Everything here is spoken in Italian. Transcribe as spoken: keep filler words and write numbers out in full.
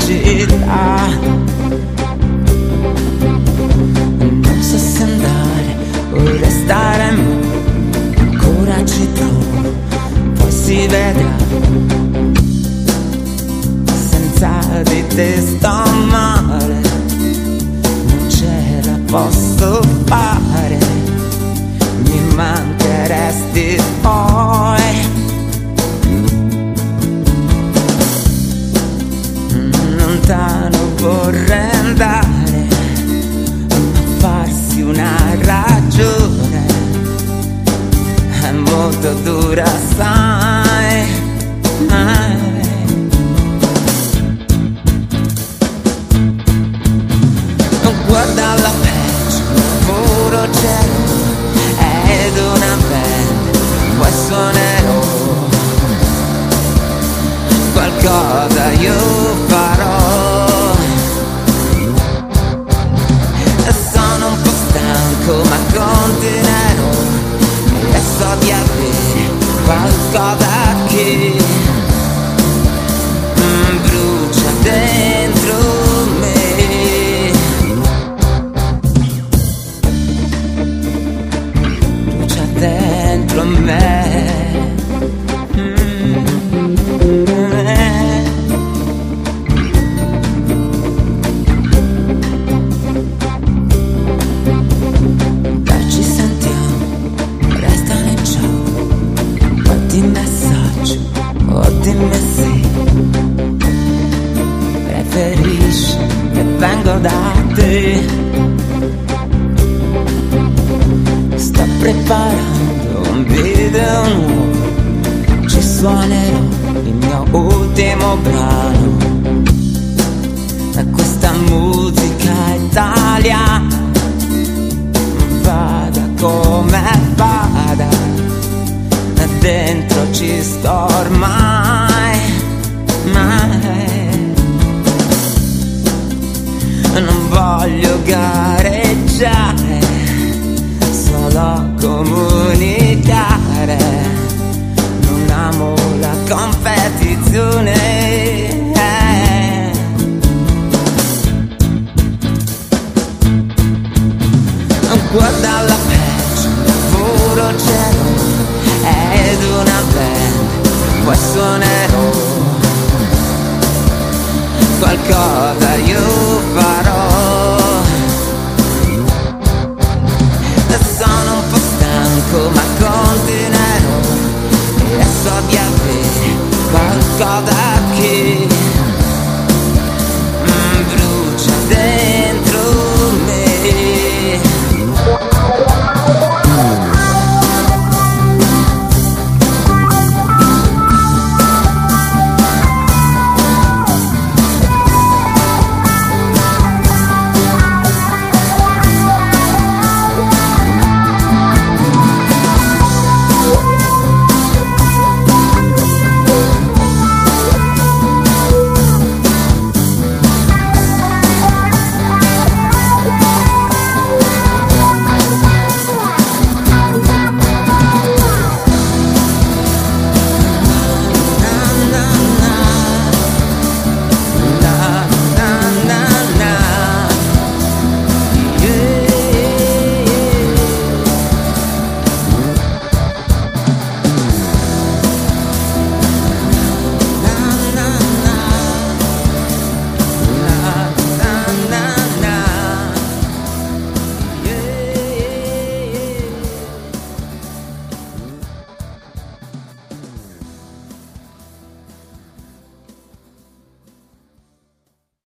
città. Non so se andare o restare, ma ancora ci provo, poi si vedrà. Senza di te sto male, non ce la posso fare, mi mancheresti poi. Lontano vorrei andare, ma farsi una ragione è molto dura, sai. Non guarda la peggio, puro cielo ed una band, poi suonerò qualcosa, io farò. Sono un po' stanco ma continuerò, e so di avere qualcosa che mm, brucia dentro me, brucia dentro me. Preferisci che vengo da te? Sto preparando un video nuovo, ci suonerò il mio ultimo brano. E questa musica italiana vada come vada, dentro ci sto ormai, mai. Non voglio gareggiare, solo comunicare. Non amo la competizione. Guarda la peggio, puro cielo ed una band, poi suonerò qualcosa.